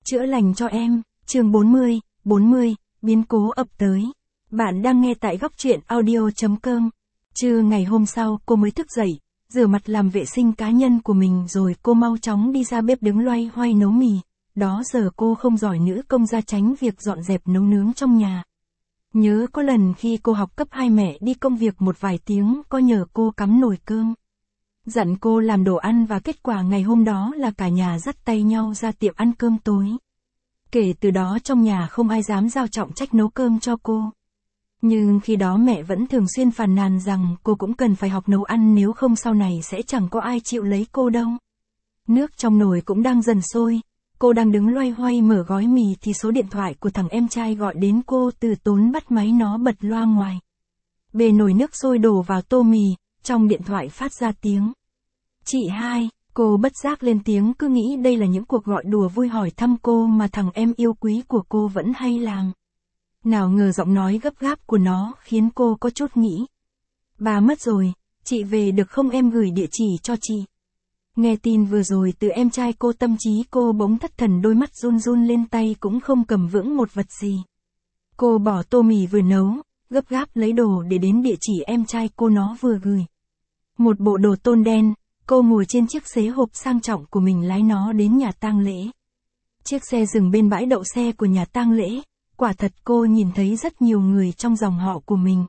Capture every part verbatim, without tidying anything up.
Chữa lành cho em, chương bốn mươi, bốn mươi, biến cố ập tới. Bạn đang nghe tại góc truyện audio chấm com. Trưa ngày hôm sau cô mới thức dậy, rửa mặt làm vệ sinh cá nhân của mình rồi cô mau chóng đi ra bếp đứng loay hoay nấu mì. Đó giờ cô không giỏi nữ công gia tránh việc dọn dẹp nấu nướng trong nhà. Nhớ có lần khi cô học cấp hai mẹ đi công việc một vài tiếng có nhờ cô cắm nồi cơm. Dặn cô làm đồ ăn và kết quả ngày hôm đó là cả nhà dắt tay nhau ra tiệm ăn cơm tối. Kể từ đó trong nhà không ai dám giao trọng trách nấu cơm cho cô. Nhưng khi đó mẹ vẫn thường xuyên phàn nàn rằng cô cũng cần phải học nấu ăn nếu không sau này sẽ chẳng có ai chịu lấy cô đâu. Nước trong nồi cũng đang dần sôi, cô đang đứng loay hoay mở gói mì thì số điện thoại của thằng em trai gọi đến cô từ tốn bắt máy nó bật loa ngoài. Bề nồi nước sôi đổ vào tô mì, trong điện thoại phát ra tiếng. Chị hai, cô bất giác lên tiếng cứ nghĩ đây là những cuộc gọi đùa vui hỏi thăm cô mà thằng em yêu quý của cô vẫn hay làm. Nào ngờ giọng nói gấp gáp của nó khiến cô có chút nghĩ. Bà mất rồi, chị về được không em gửi địa chỉ cho chị. Nghe tin vừa rồi từ em trai cô tâm trí cô bỗng thất thần đôi mắt run run lên tay cũng không cầm vững một vật gì. Cô bỏ tô mì vừa nấu, gấp gáp lấy đồ để đến địa chỉ em trai cô nó vừa gửi. Một bộ đồ tôn đen, cô ngồi trên chiếc xế hộp sang trọng của mình lái nó đến nhà tang lễ. Chiếc xe dừng bên bãi đậu xe của nhà tang lễ, quả thật cô nhìn thấy rất nhiều người trong dòng họ của mình.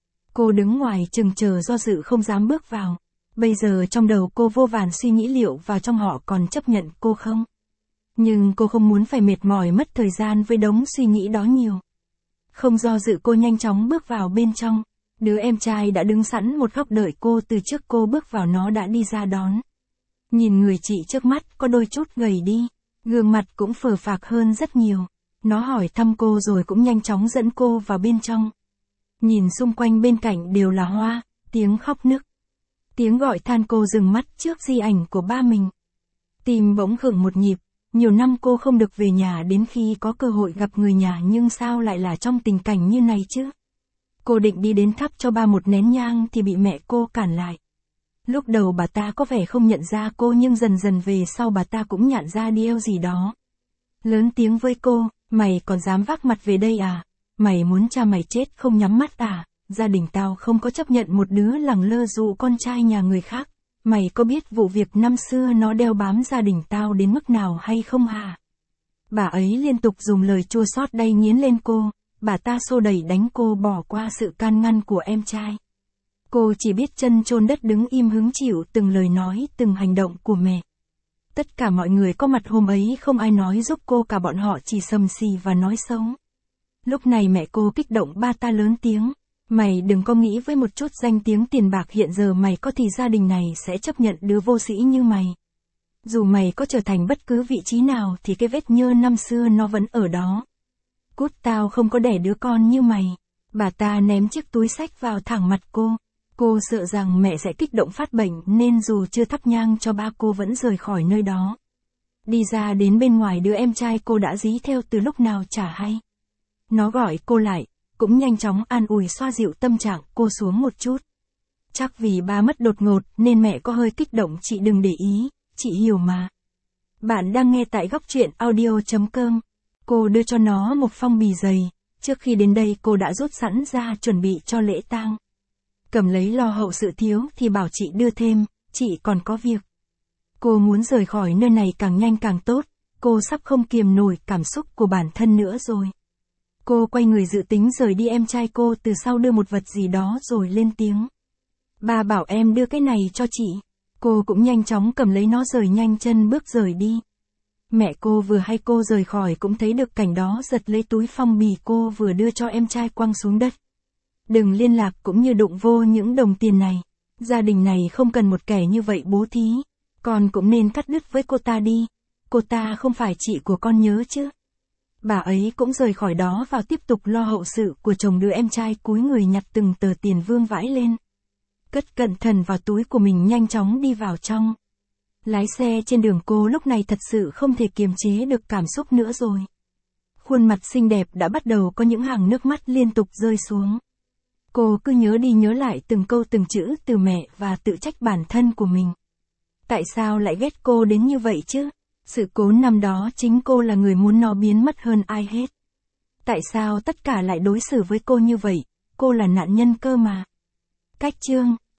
Cô đứng ngoài chừng chờ do dự không dám bước vào. Bây giờ trong đầu cô vô vàn suy nghĩ liệu vào trong họ còn chấp nhận cô không. Nhưng cô không muốn phải mệt mỏi mất thời gian với đống suy nghĩ đó nhiều. Không do dự cô nhanh chóng bước vào bên trong. Đứa em trai đã đứng sẵn một góc đợi cô từ trước cô bước vào nó đã đi ra đón. Nhìn người chị trước mắt có đôi chút gầy đi, gương mặt cũng phờ phạc hơn rất nhiều. Nó hỏi thăm cô rồi cũng nhanh chóng dẫn cô vào bên trong. Nhìn xung quanh bên cạnh đều là hoa, tiếng khóc nức. Tiếng gọi than cô dừng mắt trước di ảnh của ba mình. Tim bỗng khựng một nhịp, nhiều năm cô không được về nhà đến khi có cơ hội gặp người nhà nhưng sao lại là trong tình cảnh như này chứ? Cô định đi đến thắp cho ba một nén nhang thì bị mẹ cô cản lại. Lúc đầu bà ta có vẻ không nhận ra cô nhưng dần dần về sau bà ta cũng nhận ra điều gì đó. Lớn tiếng với cô, mày còn dám vác mặt về đây à? Mày muốn cha mày chết không nhắm mắt à? Gia đình tao không có chấp nhận một đứa lẳng lơ dụ con trai nhà người khác. Mày có biết vụ việc năm xưa nó đeo bám gia đình tao đến mức nào hay không hả? Bà ấy liên tục dùng lời chua xót đay nghiến lên cô. Bà ta xô đẩy đánh cô bỏ qua sự can ngăn của em trai. Cô chỉ biết chân chôn đất đứng im hứng chịu từng lời nói, từng hành động của mẹ. Tất cả mọi người có mặt hôm ấy không ai nói giúp cô cả bọn họ chỉ sầm xì và nói xấu. Lúc này mẹ cô kích động ba ta lớn tiếng. Mày đừng có nghĩ với một chút danh tiếng tiền bạc hiện giờ mày có thì gia đình này sẽ chấp nhận đứa vô sĩ như mày. Dù mày có trở thành bất cứ vị trí nào thì cái vết nhơ năm xưa nó vẫn ở đó. Cút tao không có đẻ đứa con như mày. Bà ta ném chiếc túi xách vào thẳng mặt cô. Cô sợ rằng mẹ sẽ kích động phát bệnh nên dù chưa thắp nhang cho ba cô vẫn rời khỏi nơi đó. Đi ra đến bên ngoài đứa em trai cô đã dí theo từ lúc nào chả hay. Nó gọi cô lại, cũng nhanh chóng an ủi xoa dịu tâm trạng cô xuống một chút. Chắc vì ba mất đột ngột nên mẹ có hơi kích động chị đừng để ý, chị hiểu mà. Bạn đang nghe tại góc truyện audio chấm com. Cô đưa cho nó một phong bì dày, trước khi đến đây cô đã rút sẵn ra chuẩn bị cho lễ tang. Cầm lấy lo hậu sự thiếu thì bảo chị đưa thêm, chị còn có việc. Cô muốn rời khỏi nơi này càng nhanh càng tốt, cô sắp không kiềm nổi cảm xúc của bản thân nữa rồi. Cô quay người dự tính rời đi em trai cô từ sau đưa một vật gì đó rồi lên tiếng. Ba bảo em đưa cái này cho chị. Cô cũng nhanh chóng cầm lấy nó rồi nhanh chân bước rời đi. Mẹ cô vừa hay cô rời khỏi cũng thấy được cảnh đó giật lấy túi phong bì cô vừa đưa cho em trai quăng xuống đất. Đừng liên lạc cũng như đụng vô những đồng tiền này. Gia đình này không cần một kẻ như vậy bố thí. Con cũng nên cắt đứt với cô ta đi. Cô ta không phải chị của con nhớ chứ. Bà ấy cũng rời khỏi đó và tiếp tục lo hậu sự của chồng đứa em trai cúi người nhặt từng tờ tiền vương vãi lên. Cất cẩn thận vào túi của mình nhanh chóng đi vào trong. Lái xe trên đường cô lúc này thật sự không thể kiềm chế được cảm xúc nữa rồi. Khuôn mặt xinh đẹp đã bắt đầu có những hàng nước mắt liên tục rơi xuống. Cô cứ nhớ đi nhớ lại từng câu từng chữ từ mẹ và tự trách bản thân của mình. Tại sao lại ghét cô đến như vậy chứ? Sự cố năm đó chính cô là người muốn nó biến mất hơn ai hết. Tại sao tất cả lại đối xử với cô như vậy, cô là nạn nhân cơ mà. Cách chương